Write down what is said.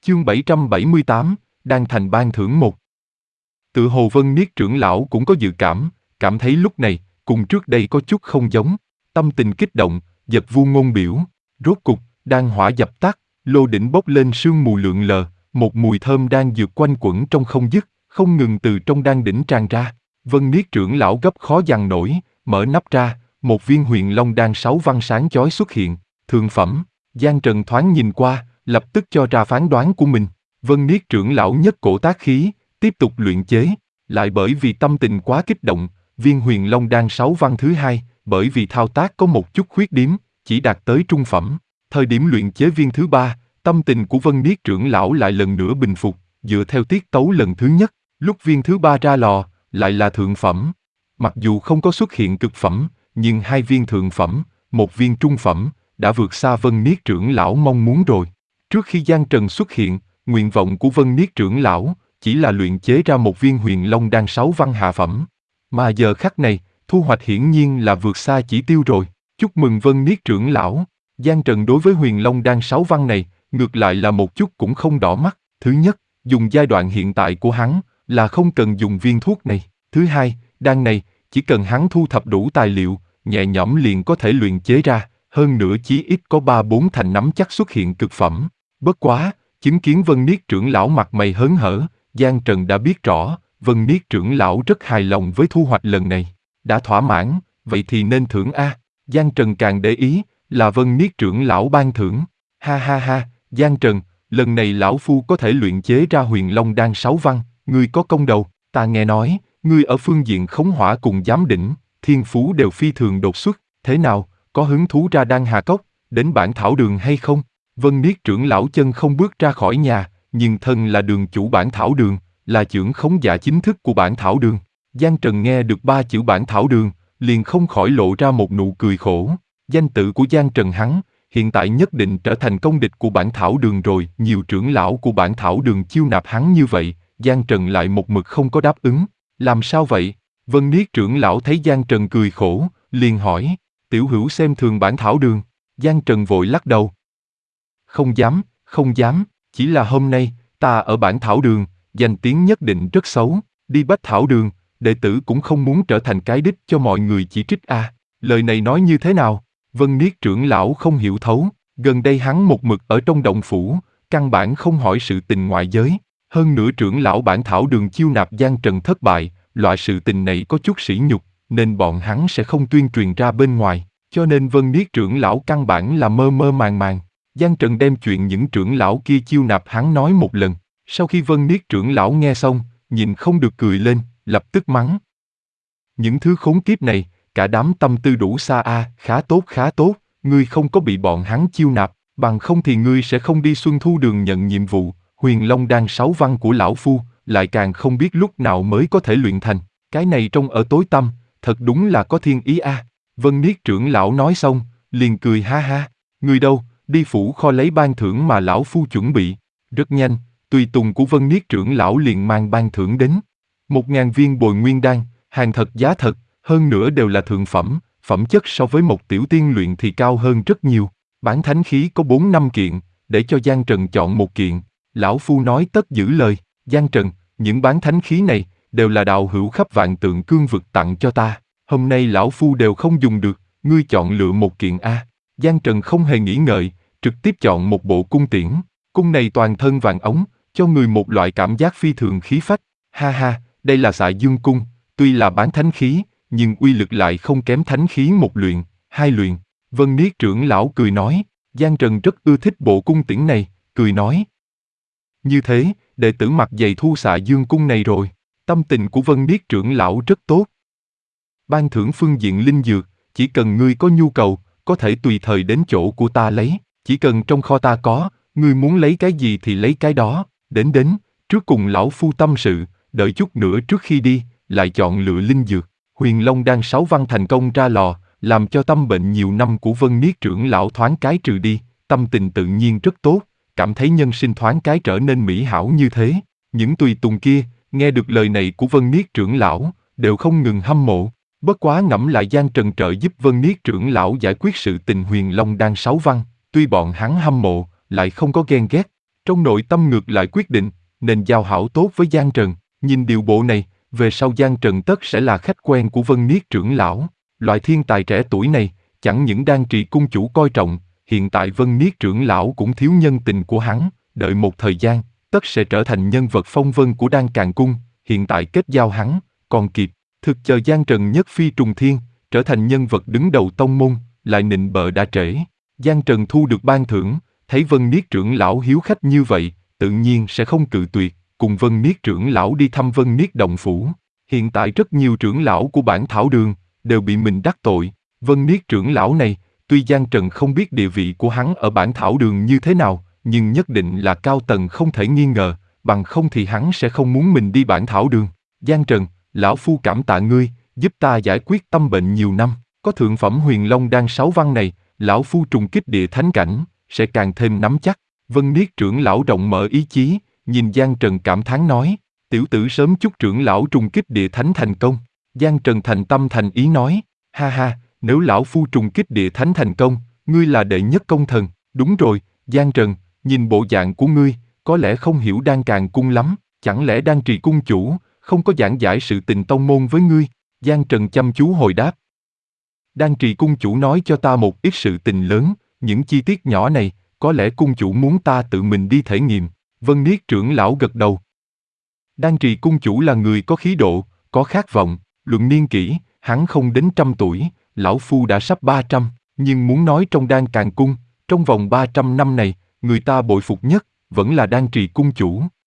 Chương 778, đang thành ban thưởng một. Tự hồ Vân Niết trưởng lão cũng có dự cảm thấy lúc này, cùng trước đây có chút không giống. Tâm tình kích động, giật vu ngôn biểu. Rốt cục, đan hỏa dập tắt, lô đỉnh bốc lên sương mù lượn lờ, một mùi thơm đang dược quanh quẩn trong không dứt, không ngừng từ trong đan đỉnh tràn ra. Vân Niết trưởng lão gấp khó dằn nổi, mở nắp ra, một viên huyền long đan 6 văn sáng chói xuất hiện, thượng phẩm. Giang Trần thoáng nhìn qua, lập tức cho ra phán đoán của mình. Vân Niết trưởng lão nhất cổ tác khí, tiếp tục luyện chế, lại bởi vì tâm tình quá kích động, viên huyền long đan 6 văn thứ hai, bởi vì thao tác có một chút khuyết điểm, chỉ đạt tới trung phẩm. Thời điểm luyện chế viên thứ ba, tâm tình của Vân Niết trưởng lão lại lần nữa bình phục, dựa theo tiết tấu lần thứ nhất, lúc viên thứ ba ra lò, lại là thượng phẩm. Mặc dù không có xuất hiện cực phẩm, nhưng 2 viên thượng phẩm, 1 viên trung phẩm, đã vượt xa Vân Niết trưởng lão mong muốn rồi. Trước khi Giang Trần xuất hiện, nguyện vọng của Vân Niết trưởng lão chỉ là luyện chế ra một viên huyền long đan 6 văn hạ phẩm. Mà giờ khắc này, thu hoạch hiển nhiên là vượt xa chỉ tiêu rồi. Chúc mừng Vân Niết trưởng lão. Giang Trần đối với huyền long đan 6 văn này, ngược lại là một chút cũng không đỏ mắt. Thứ nhất, dùng giai đoạn hiện tại của hắn, là không cần dùng viên thuốc này. Thứ hai, đan này, chỉ cần hắn thu thập đủ tài liệu, nhẹ nhõm liền có thể luyện chế ra, hơn nữa chí ít có 3-4 thành nắm chắc xuất hiện cực phẩm. Bất quá, chứng kiến Vân Niết trưởng lão mặt mày hớn hở, Giang Trần đã biết rõ, Vân Niết trưởng lão rất hài lòng với thu hoạch lần này. Đã thỏa mãn, vậy thì nên thưởng A. Giang Trần càng để ý, là Vân Niết trưởng lão ban thưởng. Ha ha ha, Giang Trần, lần này lão phu có thể luyện chế ra huyền long đan 6 văn, ngươi có công đầu. Ta nghe nói, ngươi ở phương diện khống hỏa cùng giám đỉnh, thiên phú đều phi thường đột xuất, thế nào, có hứng thú ra Đan Hà Cốc, đến bản thảo đường hay không? Vân Niết trưởng lão chân không bước ra khỏi nhà, nhưng thân là đường chủ bản thảo đường, là trưởng khống giả chính thức của bản thảo đường. Giang Trần nghe được 3 chữ bản thảo đường, liền không khỏi lộ ra một nụ cười khổ. Danh tự của Giang Trần hắn, hiện tại nhất định trở thành công địch của bản thảo đường rồi. Nhiều trưởng lão của bản thảo đường chiêu nạp hắn như vậy, Giang Trần lại một mực không có đáp ứng. Làm sao vậy? Vân Niết trưởng lão thấy Giang Trần cười khổ, liền hỏi, tiểu hữu xem thường bản thảo đường. Giang Trần vội lắc đầu. Không dám, chỉ là hôm nay, ta ở bản thảo đường, danh tiếng nhất định rất xấu, đi bách thảo đường, đệ tử cũng không muốn trở thành cái đích cho mọi người chỉ trích a. Lời này nói như thế nào? Vân Niết trưởng lão không hiểu thấu, gần đây hắn một mực ở trong động phủ, căn bản không hỏi sự tình ngoại giới. Hơn nữa trưởng lão bản thảo đường chiêu nạp Giang Trần thất bại, loại sự tình này có chút sỉ nhục, nên bọn hắn sẽ không tuyên truyền ra bên ngoài, cho nên Vân Niết trưởng lão căn bản là mơ mơ màng màng. Giang Trần đem chuyện những trưởng lão kia chiêu nạp hắn nói một lần, sau khi Vân Niết trưởng lão nghe xong, nhìn không được cười lên, lập tức mắng. Những thứ khốn kiếp này, cả đám tâm tư đủ xa a, khá tốt, ngươi không có bị bọn hắn chiêu nạp, bằng không thì ngươi sẽ không đi Xuân Thu đường nhận nhiệm vụ, huyền long đan 6 văn của lão phu, lại càng không biết lúc nào mới có thể luyện thành, cái này trong ở tối tăm, thật đúng là có thiên ý a. Vân Niết trưởng lão nói xong, liền cười ha ha, ngươi đâu, đi phủ kho lấy ban thưởng mà lão phu chuẩn bị. Rất nhanh, tùy tùng của Vân Niết trưởng lão liền mang ban thưởng đến. 1000 viên bồi nguyên đan, hàng thật giá thật, hơn nữa đều là thượng phẩm, phẩm chất so với một tiểu tiên luyện thì cao hơn rất nhiều. Bán thánh khí có 4-5 kiện, để cho Giang Trần chọn một kiện. Lão phu nói tất giữ lời. Giang Trần, những bán thánh khí này, đều là đạo hữu khắp vạn tượng cương vực tặng cho ta. Hôm nay lão phu đều không dùng được, ngươi chọn lựa một kiện a. Giang Trần không hề nghĩ ngợi, trực tiếp chọn một bộ cung tiễn. Cung này toàn thân vàng ống, cho người một loại cảm giác phi thường khí phách. Ha ha, đây là Xạ Dương cung, tuy là bán thánh khí, nhưng uy lực lại không kém thánh khí 1 luyện, 2 luyện. Vân Niết trưởng lão cười nói, Giang Trần rất ưa thích bộ cung tiễn này, cười nói. Như thế, đệ tử mặc giày thu Xạ Dương cung này rồi. Tâm tình của Vân Niết trưởng lão rất tốt. Ban thưởng phương diện linh dược, chỉ cần ngươi có nhu cầu, có thể tùy thời đến chỗ của ta lấy, chỉ cần trong kho ta có, ngươi muốn lấy cái gì thì lấy cái đó, đến, trước cùng lão phu tâm sự, đợi chút nữa trước khi đi, lại chọn lựa linh dược. Huyền Long đan 6 văn thành công ra lò, làm cho tâm bệnh nhiều năm của Vân Niết trưởng lão thoáng cái trừ đi, tâm tình tự nhiên rất tốt, cảm thấy nhân sinh thoáng cái trở nên mỹ hảo như thế. Những tùy tùng kia, nghe được lời này của Vân Niết trưởng lão, đều không ngừng hâm mộ. Bất quá ngẫm lại Giang Trần trợ giúp Vân Niết trưởng lão giải quyết sự tình huyền long đan 6 văn, tuy bọn hắn hâm mộ, lại không có ghen ghét. Trong nội tâm ngược lại quyết định, nên giao hảo tốt với Giang Trần. Nhìn điều bộ này, về sau Giang Trần tất sẽ là khách quen của Vân Niết trưởng lão. Loại thiên tài trẻ tuổi này, chẳng những Đan Trì cung chủ coi trọng, hiện tại Vân Niết trưởng lão cũng thiếu nhân tình của hắn, đợi một thời gian, tất sẽ trở thành nhân vật phong vân của Đan Càn Cung, hiện tại kết giao hắn, còn kịp, thực chờ Giang Trần nhất phi trùng thiên, trở thành nhân vật đứng đầu tông môn, lại nịnh bợ đã trễ. Giang Trần thu được ban thưởng, thấy Vân Niết trưởng lão hiếu khách như vậy, tự nhiên sẽ không cự tuyệt, cùng Vân Niết trưởng lão đi thăm Vân Niết động phủ. Hiện tại rất nhiều trưởng lão của Bản Thảo Đường đều bị mình đắc tội. Vân Niết trưởng lão này, tuy Giang Trần không biết địa vị của hắn ở Bản Thảo Đường như thế nào, nhưng nhất định là cao tầng không thể nghi ngờ, bằng không thì hắn sẽ không muốn mình đi Bản Thảo Đường. Giang Trần, lão phu cảm tạ ngươi, giúp ta giải quyết tâm bệnh nhiều năm. Có thượng phẩm Huyền Long Đan 6 văn này, lão phu trùng kích địa thánh cảnh, sẽ càng thêm nắm chắc. Vân Niết trưởng lão rộng mở ý chí, nhìn Giang Trần cảm thán nói, tiểu tử sớm chúc trưởng lão trùng kích địa thánh thành công. Giang Trần thành tâm thành ý nói, ha ha, nếu lão phu trùng kích địa thánh thành công, ngươi là đệ nhất công thần. Đúng rồi, Giang Trần, nhìn bộ dạng của ngươi, có lẽ không hiểu Đan Càn Cung lắm, chẳng lẽ Đan Trì cung chủ không có giảng giải sự tình tông môn với ngươi? Giang Trần chăm chú hồi đáp. Đan Trì cung chủ nói cho ta một ít sự tình lớn, những chi tiết nhỏ này, có lẽ cung chủ muốn ta tự mình đi thể nghiệm. Vân Niết trưởng lão gật đầu. Đan Trì cung chủ là người có khí độ, có khát vọng, luận niên kỷ, hắn không đến 100 tuổi, lão phu đã sắp 300, nhưng muốn nói trong Đan Càn Cung, trong vòng 300 năm này, người ta bội phục nhất, vẫn là Đan Trì cung chủ.